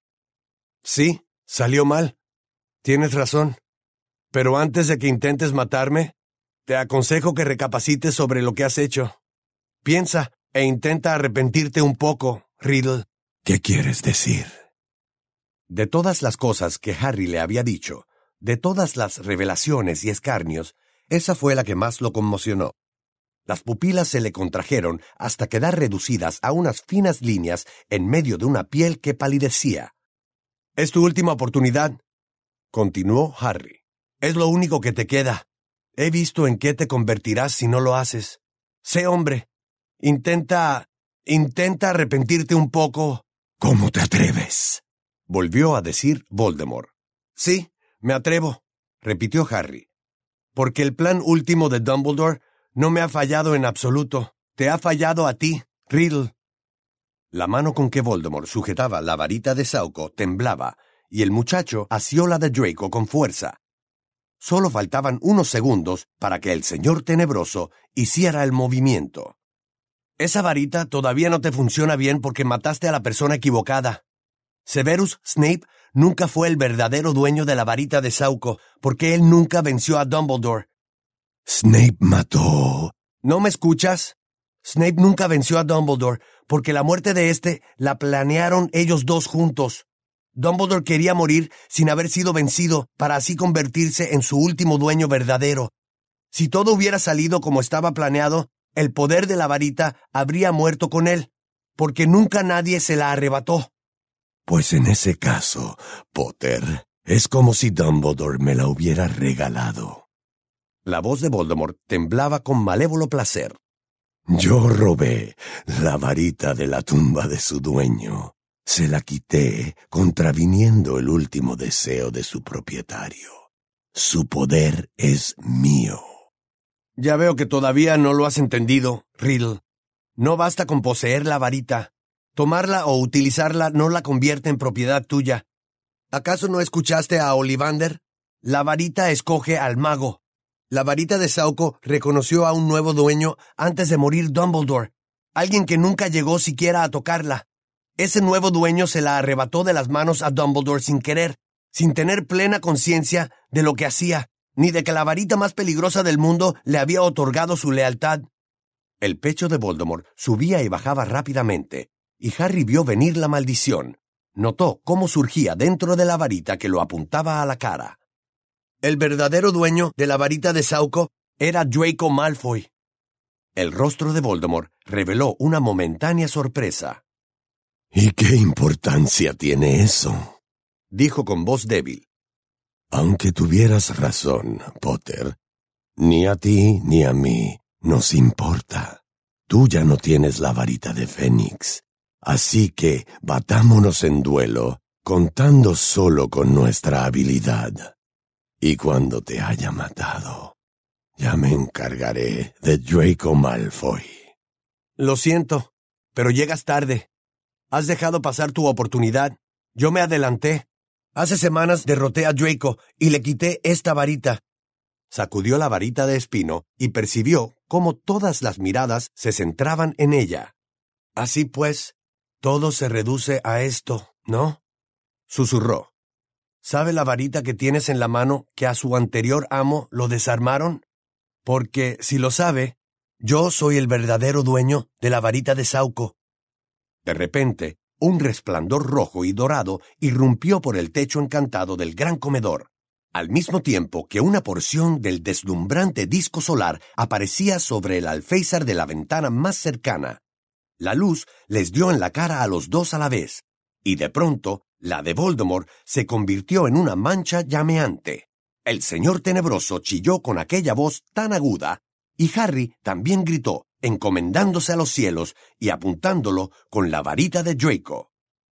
Sí, salió mal. Tienes razón. Pero antes de que intentes matarme, te aconsejo que recapacites sobre lo que has hecho. Piensa e intenta arrepentirte un poco, Riddle. ¿Qué quieres decir? De todas las cosas que Harry le había dicho, de todas las revelaciones y escarnios, esa fue la que más lo conmocionó. Las pupilas se le contrajeron hasta quedar reducidas a unas finas líneas en medio de una piel que palidecía. «Es tu última oportunidad», continuó Harry. «Es lo único que te queda. He visto en qué te convertirás si no lo haces. Sé hombre. Intenta... intenta arrepentirte un poco». «¿Cómo te atreves?», volvió a decir Voldemort. «Sí, me atrevo», repitió Harry. «Porque el plan último de Dumbledore no me ha fallado en absoluto. Te ha fallado a ti, Riddle». La mano con que Voldemort sujetaba la varita de Sauco temblaba, y el muchacho asió la de Draco con fuerza. Solo faltaban unos segundos para que el señor tenebroso hiciera el movimiento. «Esa varita todavía no te funciona bien porque mataste a la persona equivocada. Severus Snape nunca fue el verdadero dueño de la varita de Sauco, porque él nunca venció a Dumbledore». «Snape mató...» ¿No me escuchas? Snape nunca venció a Dumbledore, porque la muerte de éste la planearon ellos dos juntos. Dumbledore quería morir sin haber sido vencido, para así convertirse en su último dueño verdadero. Si todo hubiera salido como estaba planeado, el poder de la varita habría muerto con él, porque nunca nadie se la arrebató. Pues en ese caso, Potter, es como si Dumbledore me la hubiera regalado. La voz de Voldemort temblaba con malévolo placer. Yo robé la varita de la tumba de su dueño. Se la quité contraviniendo el último deseo de su propietario. Su poder es mío. Ya veo que todavía no lo has entendido, Riddle. No basta con poseer la varita. Tomarla o utilizarla no la convierte en propiedad tuya. ¿Acaso no escuchaste a Ollivander? La varita escoge al mago. La varita de Sauco reconoció a un nuevo dueño antes de morir Dumbledore, alguien que nunca llegó siquiera a tocarla. Ese nuevo dueño se la arrebató de las manos a Dumbledore sin querer, sin tener plena conciencia de lo que hacía, ni de que la varita más peligrosa del mundo le había otorgado su lealtad. El pecho de Voldemort subía y bajaba rápidamente, y Harry vio venir la maldición. Notó cómo surgía dentro de la varita que lo apuntaba a la cara. El verdadero dueño de la varita de Sauco era Draco Malfoy. El rostro de Voldemort reveló una momentánea sorpresa. ¿Y qué importancia tiene eso?, dijo con voz débil. Aunque tuvieras razón, Potter, ni a ti ni a mí nos importa. Tú ya no tienes la varita de Fénix, así que batámonos en duelo, contando solo con nuestra habilidad. Y cuando te haya matado, ya me encargaré de Draco Malfoy. Lo siento, pero llegas tarde. Has dejado pasar tu oportunidad. Yo me adelanté. Hace semanas derroté a Draco y le quité esta varita. Sacudió la varita de espino y percibió cómo todas las miradas se centraban en ella. Así pues, todo se reduce a esto, ¿no? Susurró. ¿Sabe la varita que tienes en la mano que a su anterior amo lo desarmaron? Porque, si lo sabe, yo soy el verdadero dueño de la varita de Sauco. De repente, un resplandor rojo y dorado irrumpió por el techo encantado del gran comedor, al mismo tiempo que una porción del deslumbrante disco solar aparecía sobre el alféizar de la ventana más cercana. La luz les dio en la cara a los dos a la vez, y de pronto, la de Voldemort se convirtió en una mancha llameante. El señor tenebroso chilló con aquella voz tan aguda, y Harry también gritó, encomendándose a los cielos y apuntándolo con la varita de Draco.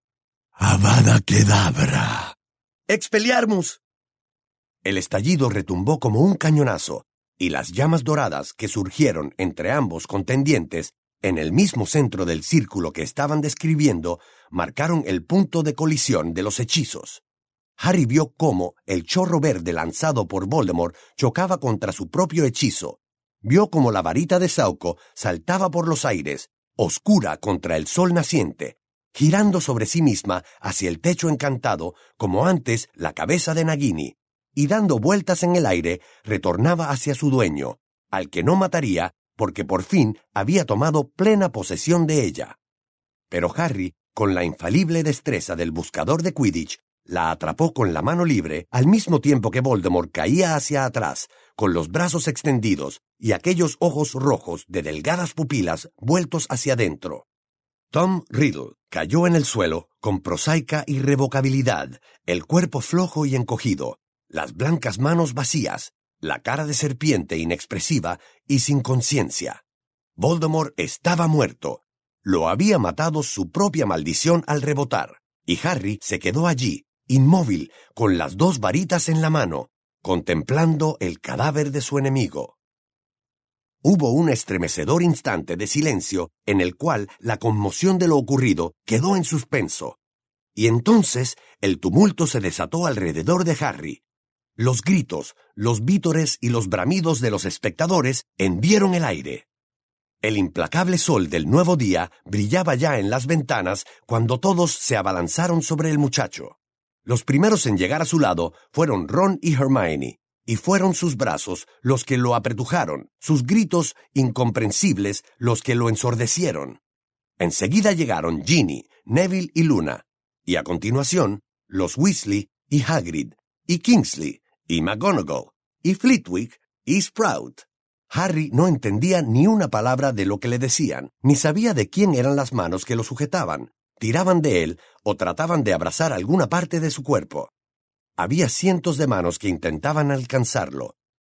¡Avada Kedavra! ¡Expelliarmus! El estallido retumbó como un cañonazo, y las llamas doradas que surgieron entre ambos contendientes en el mismo centro del círculo que estaban describiendo marcaron el punto de colisión de los hechizos. Harry vio cómo el chorro verde lanzado por Voldemort chocaba contra su propio hechizo. Vio cómo la varita de Sauco saltaba por los aires, oscura contra el sol naciente, girando sobre sí misma hacia el techo encantado como antes la cabeza de Nagini, y dando vueltas en el aire retornaba hacia su dueño, al que no mataría porque por fin había tomado plena posesión de ella. Pero Harry, con la infalible destreza del buscador de Quidditch, la atrapó con la mano libre al mismo tiempo que Voldemort caía hacia atrás, con los brazos extendidos y aquellos ojos rojos de delgadas pupilas vueltos hacia adentro. Tom Riddle cayó en el suelo con prosaica irrevocabilidad, el cuerpo flojo y encogido, las blancas manos vacías, la cara de serpiente inexpresiva y sin conciencia. Voldemort estaba muerto. Lo había matado su propia maldición al rebotar, y Harry se quedó allí, inmóvil, con las dos varitas en la mano, contemplando el cadáver de su enemigo. Hubo un estremecedor instante de silencio en el cual la conmoción de lo ocurrido quedó en suspenso, y entonces el tumulto se desató alrededor de Harry. Los gritos, los vítores y los bramidos de los espectadores hendieron el aire. El implacable sol del nuevo día brillaba ya en las ventanas cuando todos se abalanzaron sobre el muchacho. Los primeros en llegar a su lado fueron Ron y Hermione, y fueron sus brazos los que lo apretujaron, sus gritos incomprensibles los que lo ensordecieron. Enseguida llegaron Ginny, Neville y Luna, y a continuación los Weasley y Hagrid, y Kingsley, y McGonagall, y Flitwick, y Sprout. Harry no entendía ni una palabra de lo que le decían, ni sabía de quién eran las manos que lo sujetaban, tiraban de él o trataban de abrazar alguna parte de su cuerpo. Había cientos de manos que intentaban alcanzarlo,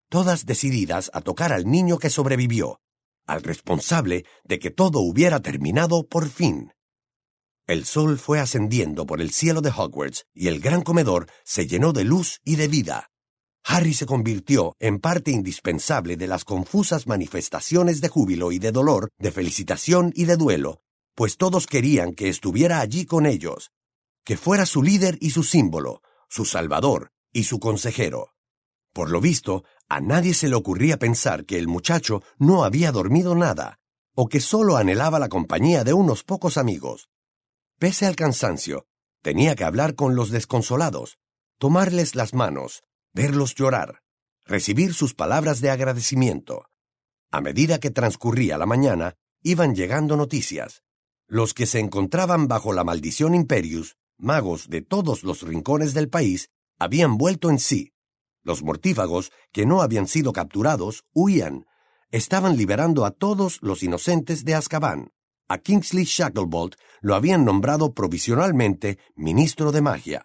todas decididas a tocar al niño que sobrevivió, al responsable de que todo hubiera terminado por fin. El sol fue ascendiendo por el cielo de Hogwarts y el gran comedor se llenó de luz y de vida. Harry se convirtió en parte indispensable de las confusas manifestaciones de júbilo y de dolor, de felicitación y de duelo, pues todos querían que estuviera allí con ellos, que fuera su líder y su símbolo, su salvador y su consejero. Por lo visto, a nadie se le ocurría pensar que el muchacho no había dormido nada, o que solo anhelaba la compañía de unos pocos amigos. Pese al cansancio, tenía que hablar con los desconsolados, tomarles las manos, verlos llorar, recibir sus palabras de agradecimiento. A medida que transcurría la mañana, iban llegando noticias. Los que se encontraban bajo la maldición Imperius, magos de todos los rincones del país, habían vuelto en sí. Los mortífagos, que no habían sido capturados, huían. Estaban liberando a todos los inocentes de Azkaban. A Kingsley Shacklebolt lo habían nombrado provisionalmente ministro de magia.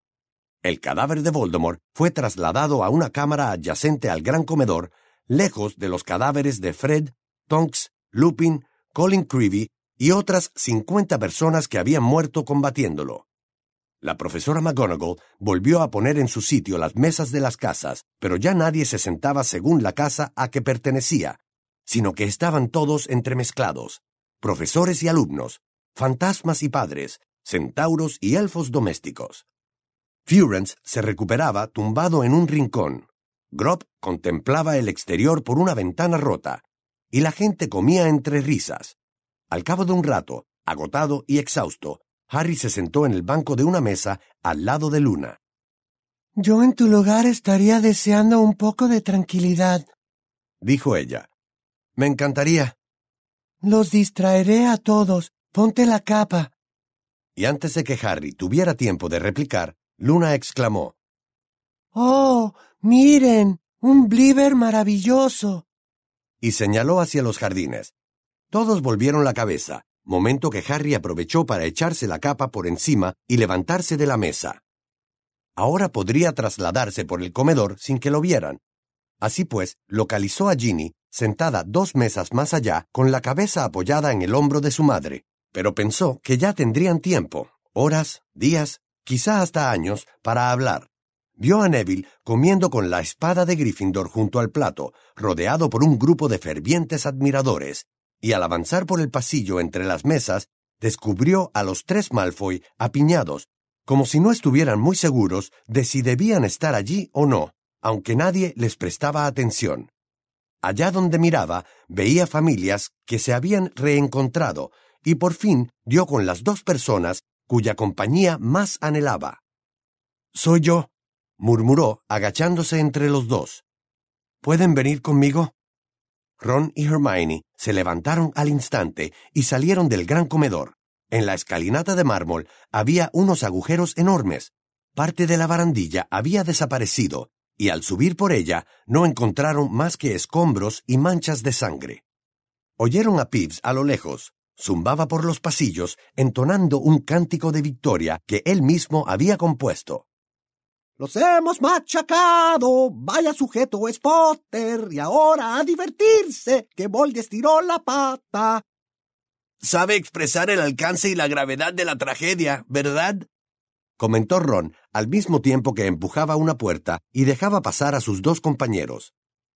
El cadáver de Voldemort fue trasladado a una cámara adyacente al gran comedor, lejos de los cadáveres de Fred, Tonks, Lupin, Colin Creevy y otras cincuenta personas que habían muerto combatiéndolo. La profesora McGonagall volvió a poner en su sitio las mesas de las casas, pero ya nadie se sentaba según la casa a que pertenecía, sino que estaban todos entremezclados, profesores y alumnos, fantasmas y padres, centauros y elfos domésticos. Furence se recuperaba tumbado en un rincón. Grob contemplaba el exterior por una ventana rota, y la gente comía entre risas. Al cabo de un rato, agotado y exhausto, Harry se sentó en el banco de una mesa al lado de Luna. «Yo en tu lugar estaría deseando un poco de tranquilidad», dijo ella. «Me encantaría». «Los distraeré a todos. Ponte la capa». Y antes de que Harry tuviera tiempo de replicar, Luna exclamó: «¡Oh, miren! ¡Un Bliver maravilloso!» Y señaló hacia los jardines. Todos volvieron la cabeza, momento que Harry aprovechó para echarse la capa por encima y levantarse de la mesa. Ahora podría trasladarse por el comedor sin que lo vieran. Así pues, localizó a Ginny, sentada dos mesas más allá, con la cabeza apoyada en el hombro de su madre, pero pensó que ya tendrían tiempo, horas, días, quizá hasta años, para hablar. Vio a Neville comiendo con la espada de Gryffindor junto al plato, rodeado por un grupo de fervientes admiradores, y al avanzar por el pasillo entre las mesas, descubrió a los tres Malfoy apiñados, como si no estuvieran muy seguros de si debían estar allí o no, aunque nadie les prestaba atención. Allá donde miraba, veía familias que se habían reencontrado, y por fin dio con las dos personas cuya compañía más anhelaba. «Soy yo», murmuró, agachándose entre los dos. «¿Pueden venir conmigo?» Ron y Hermione se levantaron al instante y salieron del gran comedor. En la escalinata de mármol había unos agujeros enormes. Parte de la barandilla había desaparecido, y al subir por ella no encontraron más que escombros y manchas de sangre. Oyeron a Peeves a lo lejos. Zumbaba por los pasillos, entonando un cántico de victoria que él mismo había compuesto. «Los hemos machacado, vaya sujeto es Potter, y ahora a divertirse, que Voldy estiró la pata». «Sabe expresar el alcance y la gravedad de la tragedia, ¿verdad?», comentó Ron, al mismo tiempo que empujaba una puerta y dejaba pasar a sus dos compañeros.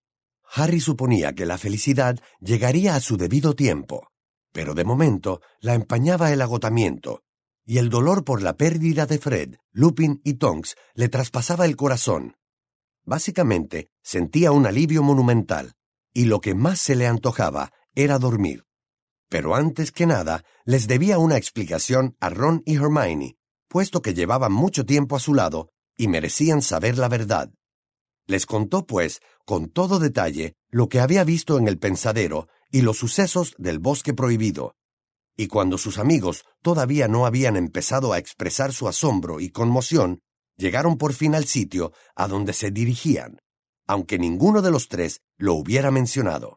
Harry suponía que la felicidad llegaría a su debido tiempo, pero de momento la empañaba el agotamiento, y el dolor por la pérdida de Fred, Lupin y Tonks le traspasaba el corazón. Básicamente, sentía un alivio monumental, y lo que más se le antojaba era dormir. Pero antes que nada, les debía una explicación a Ron y Hermione, puesto que llevaban mucho tiempo a su lado y merecían saber la verdad. Les contó, pues, con todo detalle, lo que había visto en el pensadero y los sucesos del Bosque Prohibido. Y cuando sus amigos todavía no habían empezado a expresar su asombro y conmoción, llegaron por fin al sitio a donde se dirigían, aunque ninguno de los tres lo hubiera mencionado.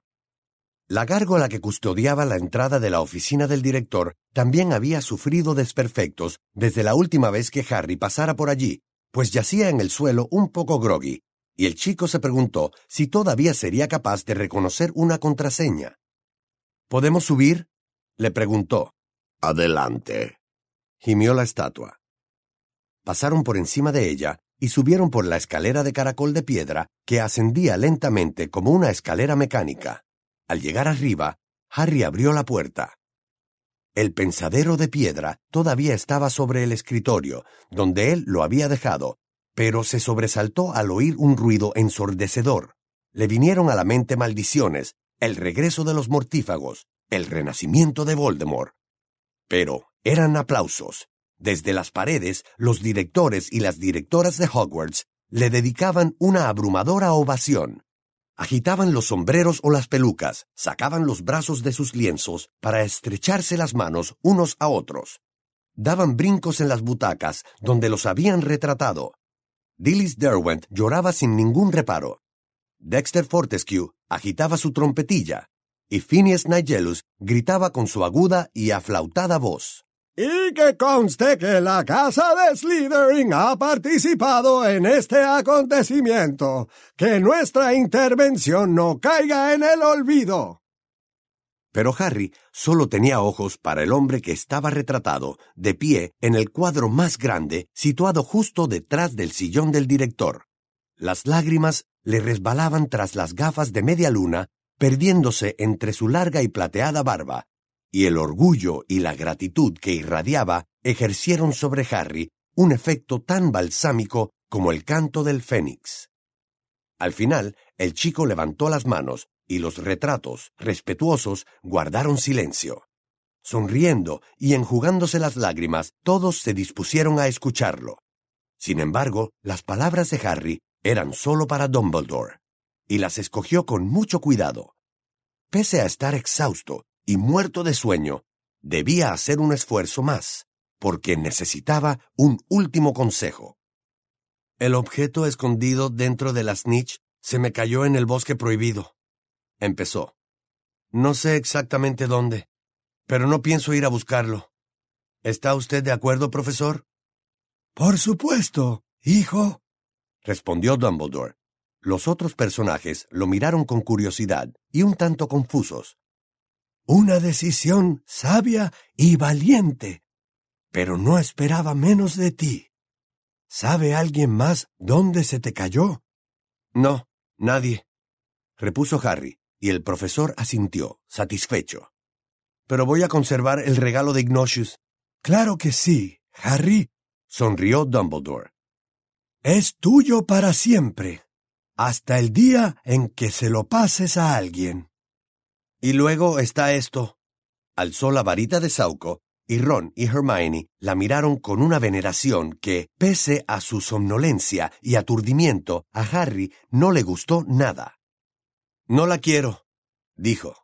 La gárgola que custodiaba la entrada de la oficina del director también había sufrido desperfectos desde la última vez que Harry pasara por allí, pues yacía en el suelo un poco groggy, y el chico se preguntó si todavía sería capaz de reconocer una contraseña. ¿Podemos subir?, le preguntó. Adelante, gimió la estatua. Pasaron por encima de ella y subieron por la escalera de caracol de piedra que ascendía lentamente como una escalera mecánica. Al llegar arriba, Harry abrió la puerta. El pensadero de piedra todavía estaba sobre el escritorio, donde él lo había dejado, pero se sobresaltó al oír un ruido ensordecedor. Le vinieron a la mente maldiciones, el regreso de los mortífagos, el renacimiento de Voldemort. Pero eran aplausos. Desde las paredes, los directores y las directoras de Hogwarts le dedicaban una abrumadora ovación. Agitaban los sombreros o las pelucas, sacaban los brazos de sus lienzos para estrecharse las manos unos a otros. Daban brincos en las butacas donde los habían retratado. Dilys Derwent lloraba sin ningún reparo. Dexter Fortescue agitaba su trompetilla, y Phineas Nigellus gritaba con su aguda y aflautada voz. Y que conste que la casa de Slytherin ha participado en este acontecimiento. Que nuestra intervención no caiga en el olvido. Pero Harry solo tenía ojos para el hombre que estaba retratado, de pie, en el cuadro más grande, situado justo detrás del sillón del director. Las lágrimas le resbalaban tras las gafas de media luna, perdiéndose entre su larga y plateada barba, y el orgullo y la gratitud que irradiaba ejercieron sobre Harry un efecto tan balsámico como el canto del fénix. Al final, el chico levantó las manos, y los retratos, respetuosos, guardaron silencio. Sonriendo y enjugándose las lágrimas, todos se dispusieron a escucharlo. Sin embargo, las palabras de Harry eran solo para Dumbledore, y las escogió con mucho cuidado. Pese a estar exhausto y muerto de sueño, debía hacer un esfuerzo más, porque necesitaba un último consejo. El objeto escondido dentro de la snitch se me cayó en el bosque prohibido, empezó. No sé exactamente dónde, pero no pienso ir a buscarlo. ¿Está usted de acuerdo, profesor? Por supuesto, hijo, respondió Dumbledore. Los otros personajes lo miraron con curiosidad y un tanto confusos. Una decisión sabia y valiente, pero no esperaba menos de ti. ¿Sabe alguien más dónde se te cayó? No, nadie, repuso Harry, y el profesor asintió, satisfecho. Pero voy a conservar el regalo de Ignatius. Claro que sí, Harry, sonrió Dumbledore. Es tuyo para siempre, hasta el día en que se lo pases a alguien. Y luego está esto. Alzó la varita de Sauco, y Ron y Hermione la miraron con una veneración que, pese a su somnolencia y aturdimiento, a Harry no le gustó nada. No la quiero, dijo.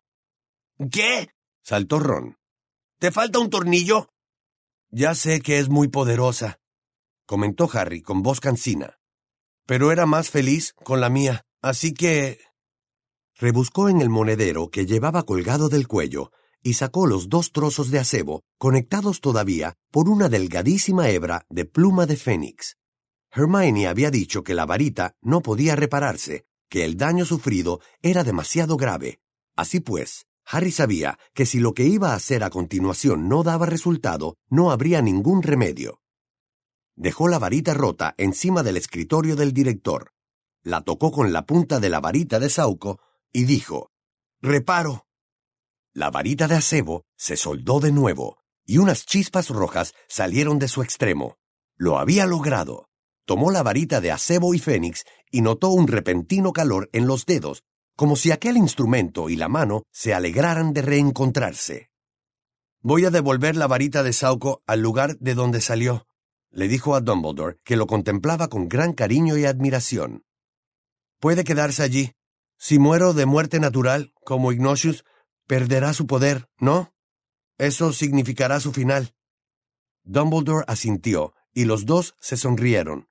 ¿Qué? Saltó Ron. ¿Te falta un tornillo? Ya sé que es muy poderosa, comentó Harry con voz cansina. Pero era más feliz con la mía, así que... Rebuscó en el monedero que llevaba colgado del cuello y sacó los dos trozos de acebo conectados todavía por una delgadísima hebra de pluma de fénix. Hermione había dicho que la varita no podía repararse, que el daño sufrido era demasiado grave. Así pues, Harry sabía que si lo que iba a hacer a continuación no daba resultado, no habría ningún remedio. Dejó la varita rota encima del escritorio del director. La tocó con la punta de la varita de Sauco y dijo, «Reparo». La varita de acebo se soldó de nuevo, y unas chispas rojas salieron de su extremo. Lo había logrado. Tomó la varita de acebo y fénix y notó un repentino calor en los dedos, como si aquel instrumento y la mano se alegraran de reencontrarse. «Voy a devolver la varita de Sauco al lugar de donde salió», le dijo a Dumbledore, que lo contemplaba con gran cariño y admiración. «Puede quedarse allí. Si muero de muerte natural, como Ignatius, perderá su poder, ¿no? Eso significará su final». Dumbledore asintió, y los dos se sonrieron.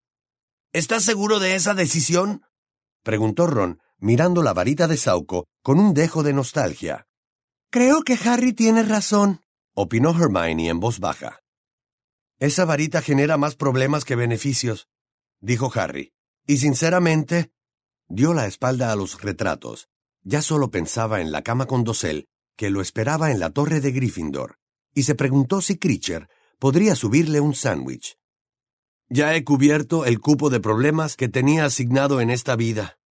¿Estás seguro de esa decisión?, preguntó Ron, mirando la varita de Sauco con un dejo de nostalgia. «Creo que Harry tiene razón», opinó Hermione en voz baja. «Esa varita genera más problemas que beneficios», dijo Harry. Y sinceramente, dio la espalda a los retratos. Ya solo pensaba en la cama con dosel que lo esperaba en la torre de Gryffindor, y se preguntó si Kreacher podría subirle un sándwich. Ya he cubierto el cupo de problemas que tenía asignado en esta vida,